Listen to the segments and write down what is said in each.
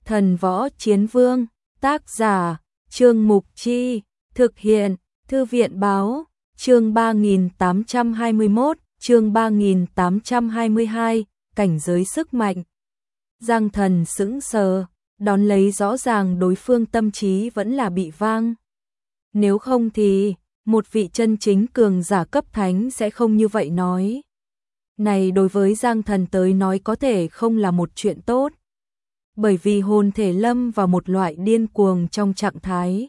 Thần Võ Chiến Vương, tác giả, Trương Mục Chi, thực hiện, Thư viện Báo, chương 3821, chương 3822, cảnh giới sức mạnh. Giang Thần sững sờ, đón lấy rõ ràng đối phương tâm trí vẫn là bị vang. Nếu không thì, một vị chân chính cường giả cấp thánh sẽ không như vậy nói. Này đối với Giang Thần tới nói có thể không là một chuyện tốt. Bởi vì hồn thể lâm vào một loại điên cuồng trong trạng thái.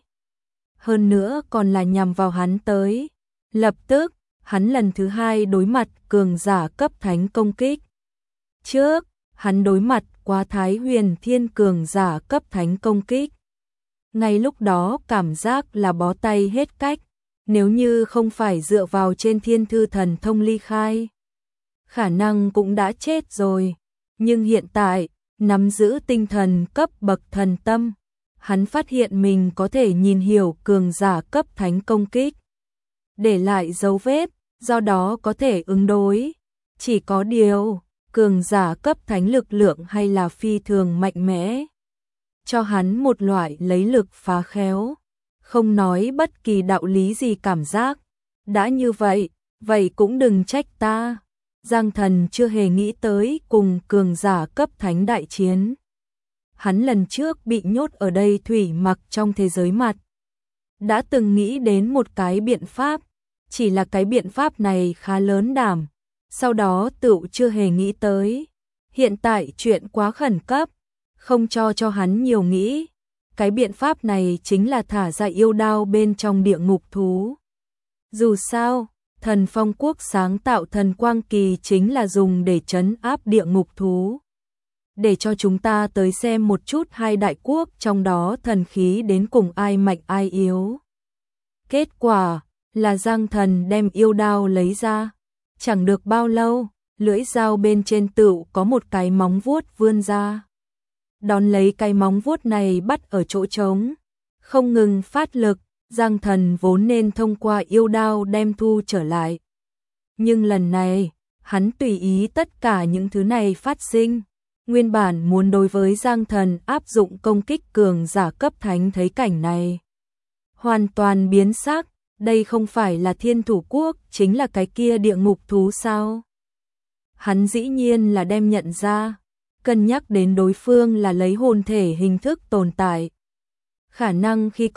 Hơn nữa còn là nhằm vào hắn tới. Lập tức, hắn lần thứ hai đối mặt cường giả cấp thánh công kích. Trước, hắn đối mặt quá Thái Huyền Thiên cường giả cấp thánh công kích. Ngay lúc đó cảm giác là bó tay hết cách. Nếu như không phải dựa vào trên thiên thư thần thông ly khai, khả năng cũng đã chết rồi. Nhưng hiện tại, nắm giữ tinh thần cấp bậc thần tâm, hắn phát hiện mình có thể nhìn hiểu cường giả cấp thánh công kích, để lại dấu vết, do đó có thể ứng đối. Chỉ có điều, cường giả cấp thánh lực lượng hay là phi thường mạnh mẽ, cho hắn một loại lấy lực phá khéo, không nói bất kỳ đạo lý gì cảm giác. Đã như vậy, vậy cũng đừng trách ta. Giang Thần chưa hề nghĩ tới cùng cường giả cấp thánh đại chiến. Hắn lần trước bị nhốt ở đây thủy mặc trong thế giới mặt. Đã từng nghĩ đến một cái biện pháp, chỉ là cái biện pháp này khá lớn đảm. Sau đó tựu chưa hề nghĩ tới. Hiện tại chuyện quá khẩn cấp, không cho hắn nhiều nghĩ. Cái biện pháp này chính là thả ra yêu đao bên trong địa ngục thú. Dù sao, Thần Phong Quốc sáng tạo thần quang kỳ chính là dùng để trấn áp địa ngục thú. Để cho chúng ta tới xem một chút hai đại quốc trong đó thần khí đến cùng ai mạnh ai yếu. Kết quả là Giang Thần đem yêu đao lấy ra. Chẳng được bao lâu, lưỡi dao bên trên tựu có một cái móng vuốt vươn ra. Đón lấy cái móng vuốt này bắt ở chỗ trống, không ngừng phát lực. Giang Thần vốn nên thông qua yêu đao đem thu trở lại. Nhưng lần này, hắn tùy ý tất cả những thứ này phát sinh. Nguyên bản muốn đối với Giang Thần áp dụng công kích cường giả cấp thánh thấy cảnh này, hoàn toàn biến sắc. Đây không phải là Thiên Thủ Quốc, chính là cái kia địa ngục thú sao? Hắn dĩ nhiên là đem nhận ra, cân nhắc đến đối phương là lấy hồn thể hình thức tồn tại. Khả năng khi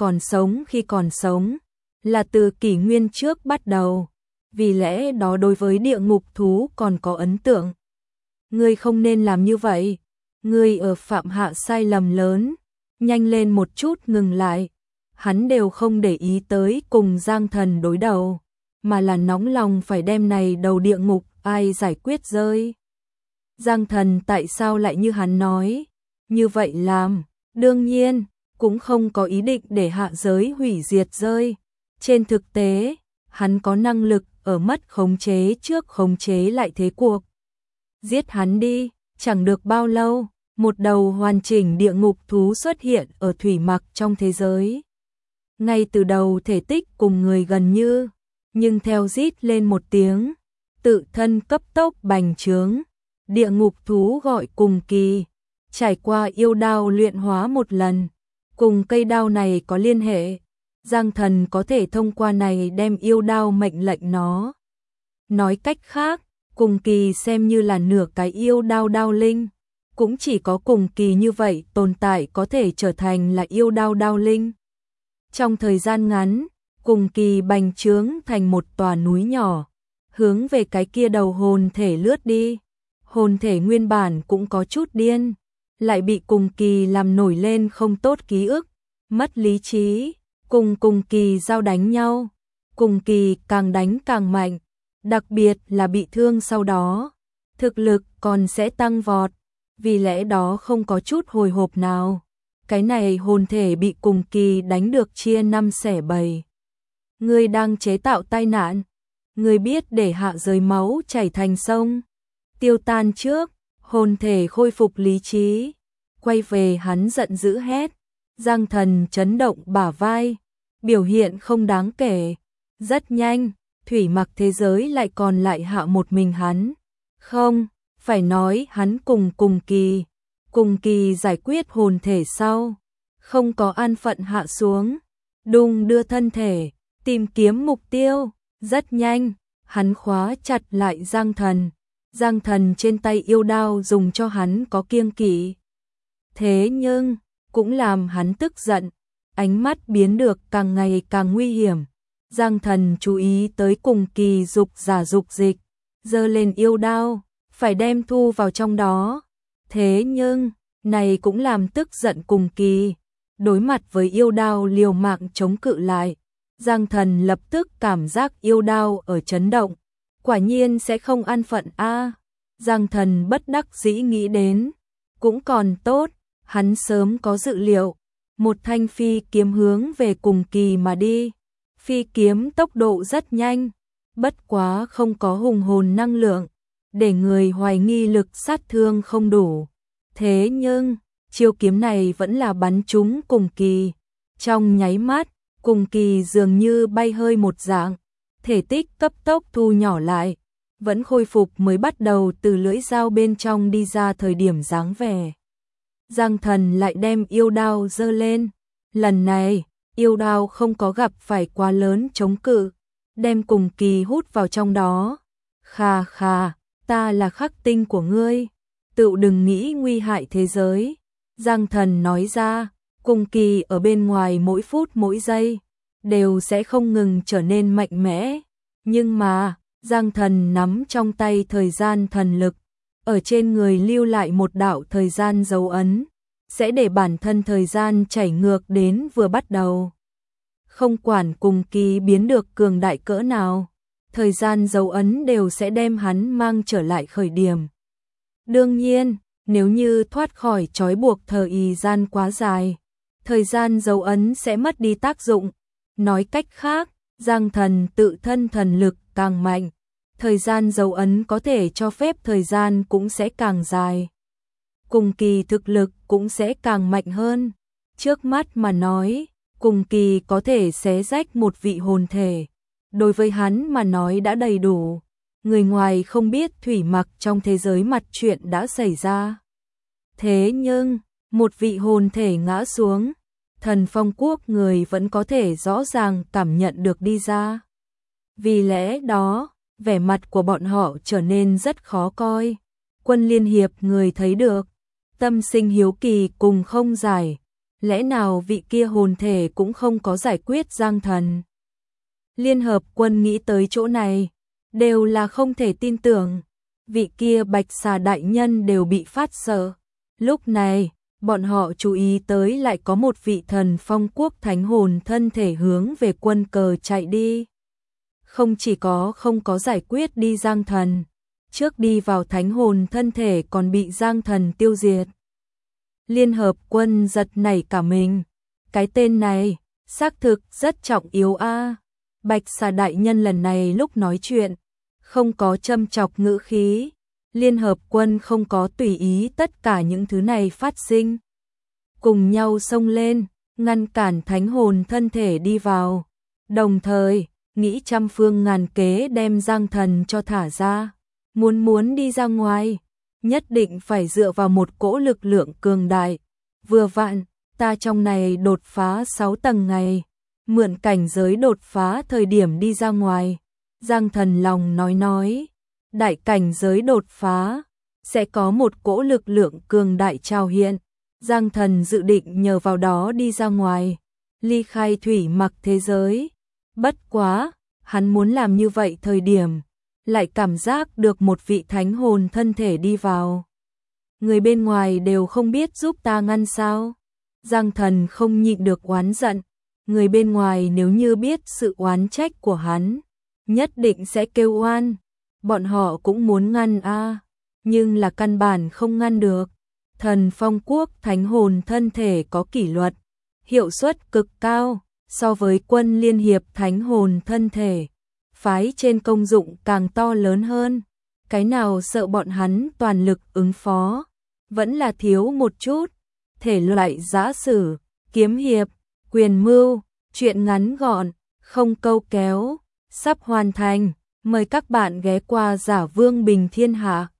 còn sống, là từ kỷ nguyên trước bắt đầu, vì lẽ đó đối với địa ngục thú còn có ấn tượng. Ngươi không nên làm như vậy, ngươi ở phạm hạ sai lầm lớn, nhanh lên một chút ngừng lại. Hắn đều không để ý tới cùng Giang Thần đối đầu, mà là nóng lòng phải đem này đầu địa ngục ai giải quyết rơi. Giang Thần tại sao lại như hắn nói, như vậy làm, đương nhiên cũng không có ý định để hạ giới hủy diệt rơi. Trên thực tế, hắn có năng lực ở mất khống chế trước khống chế lại thế cuộc. Giết hắn đi, chẳng được bao lâu, một đầu hoàn chỉnh địa ngục thú xuất hiện ở thủy mặc trong thế giới. Ngay từ đầu thể tích cùng người gần như, nhưng theo rít lên một tiếng, tự thân cấp tốc bành trướng. Địa ngục thú gọi cùng kỳ, trải qua yêu đao luyện hóa một lần. Cùng cây đao này có liên hệ, Giang Thần có thể thông qua này đem yêu đao mệnh lệnh nó. Nói cách khác, cùng kỳ xem như là nửa cái yêu đao đao linh, cũng chỉ có cùng kỳ như vậy tồn tại có thể trở thành là yêu đao đao linh. Trong thời gian ngắn, cùng kỳ bành trướng thành một tòa núi nhỏ, hướng về cái kia đầu hồn thể lướt đi. Hồn thể nguyên bản cũng có chút điên, lại bị cùng kỳ làm nổi lên không tốt ký ức, mất lý trí, cùng kỳ giao đánh nhau. Cùng kỳ càng đánh càng mạnh, đặc biệt là bị thương sau đó, thực lực còn sẽ tăng vọt, vì lẽ đó không có chút hồi hộp nào. Cái này hồn thể bị cùng kỳ đánh được chia 5 xẻ 7. Ngươi đang chế tạo tai nạn, ngươi biết để hạ giới máu chảy thành sông, tiêu tan trước, hồn thể khôi phục lý trí, quay về hắn giận dữ hét. Giang Thần chấn động bả vai, biểu hiện không đáng kể. Rất nhanh, thủy mặc thế giới lại còn lại hạ một mình hắn. Không, phải nói hắn cùng kỳ, Cùng Kỳ giải quyết hồn thể sau, không có an phận hạ xuống, đung đưa thân thể, tìm kiếm mục tiêu, rất nhanh, hắn khóa chặt lại Giang Thần. Giang Thần trên tay yêu đao dùng cho hắn có kiêng kỵ. Thế nhưng, cũng làm hắn tức giận, ánh mắt biến được càng ngày càng nguy hiểm. Giang Thần chú ý tới Cùng Kỳ dục giả dục dịch, giơ lên yêu đao, phải đem thu vào trong đó. Thế nhưng, này cũng làm tức giận Cùng Kỳ, đối mặt với yêu đao liều mạng chống cự lại. Giang Thần lập tức cảm giác yêu đao ở chấn động, quả nhiên sẽ không an phận a. Giang Thần bất đắc dĩ nghĩ đến, cũng còn tốt, hắn sớm có dự liệu, một thanh phi kiếm hướng về Cùng Kỳ mà đi. Phi kiếm tốc độ rất nhanh, bất quá không có hùng hồn năng lượng, để người hoài nghi lực sát thương không đủ. Thế nhưng, chiêu kiếm này vẫn là bắn trúng Cùng Kỳ. Trong nháy mắt, Cùng Kỳ dường như bay hơi một dạng, thể tích cấp tốc thu nhỏ lại, vẫn khôi phục mới bắt đầu từ lưỡi dao bên trong đi ra thời điểm dáng vẻ. Giang Thần lại đem yêu đao giơ lên, lần này, yêu đao không có gặp phải quá lớn chống cự, đem Cùng Kỳ hút vào trong đó. Khà khà, ta là khắc tinh của ngươi, tự đừng nghĩ nguy hại thế giới. Giang Thần nói ra, Cùng Kỳ ở bên ngoài mỗi phút mỗi giây, đều sẽ không ngừng trở nên mạnh mẽ. Nhưng mà, Giang Thần nắm trong tay thời gian thần lực, ở trên người lưu lại một đạo thời gian dấu ấn, sẽ để bản thân thời gian chảy ngược đến vừa bắt đầu. Không quản Cùng Kỳ biến được cường đại cỡ nào, thời gian dấu ấn đều sẽ đem hắn mang trở lại khởi điểm. Đương nhiên, nếu như thoát khỏi trói buộc thời gian quá dài, thời gian dấu ấn sẽ mất đi tác dụng. Nói cách khác, Giang Thần tự thân thần lực càng mạnh, thời gian dấu ấn có thể cho phép thời gian cũng sẽ càng dài. Cùng Kỳ thực lực cũng sẽ càng mạnh hơn. Trước mắt mà nói, Cùng Kỳ có thể xé rách một vị hồn thể. Đối với hắn mà nói đã đầy đủ. Người ngoài không biết thủy mặc trong thế giới mặt chuyện đã xảy ra. Thế nhưng, một vị hồn thể ngã xuống, Thần Phong Quốc người vẫn có thể rõ ràng cảm nhận được đi ra. Vì lẽ đó, vẻ mặt của bọn họ trở nên rất khó coi. Quân Liên Hiệp người thấy được, tâm sinh hiếu kỳ cùng không giải. Lẽ nào vị kia hồn thể cũng không có giải quyết Giang Thần? Liên Hợp Quân nghĩ tới chỗ này, đều là không thể tin tưởng. Vị kia Bạch Xà đại nhân đều bị phát sợ. Lúc này, bọn họ chú ý tới lại có một vị Thần Phong Quốc thánh hồn thân thể hướng về quân cờ chạy đi. Không chỉ có không có giải quyết đi Giang Thần, trước đi vào thánh hồn thân thể còn bị Giang Thần tiêu diệt. Liên Hợp Quân giật nảy cả mình. Cái tên này, xác thực rất trọng yếu a. Bạch Xà đại nhân lần này lúc nói chuyện, không có châm chọc ngữ khí. Liên Hợp Quân không có tùy ý tất cả những thứ này phát sinh. Cùng nhau xông lên, ngăn cản thánh hồn thân thể đi vào. Đồng thời, nghĩ trăm phương ngàn kế đem Giang Thần cho thả ra. Muốn đi ra ngoài, nhất định phải dựa vào một cỗ lực lượng cường đại. Vừa vặn, ta trong này đột phá 6 tầng ngày, mượn cảnh giới đột phá thời điểm đi ra ngoài. Giang Thần lòng nói, đại cảnh giới đột phá, sẽ có một cỗ lực lượng cường đại trao hiện. Giang Thần dự định nhờ vào đó đi ra ngoài, ly khai thủy mặc thế giới. Bất quá, hắn muốn làm như vậy thời điểm, lại cảm giác được một vị thánh hồn thân thể đi vào. Người bên ngoài đều không biết giúp ta ngăn sao? Giang Thần không nhịn được oán giận. Người bên ngoài nếu như biết sự oán trách của hắn, nhất định sẽ kêu oan. Bọn họ cũng muốn ngăn a, nhưng là căn bản không ngăn được. Thần Phong Quốc thánh hồn thân thể có kỷ luật, hiệu suất cực cao, so với Quân Liên Hiệp thánh hồn thân thể, phái trên công dụng càng to lớn hơn. Cái nào sợ bọn hắn toàn lực ứng phó, vẫn là thiếu một chút. Thể loại giã sử, kiếm hiệp, quyền mưu, truyện ngắn gọn, không câu kéo, sắp hoàn thành. Mời các bạn ghé qua Giả Vương Bình Thiên Hạ.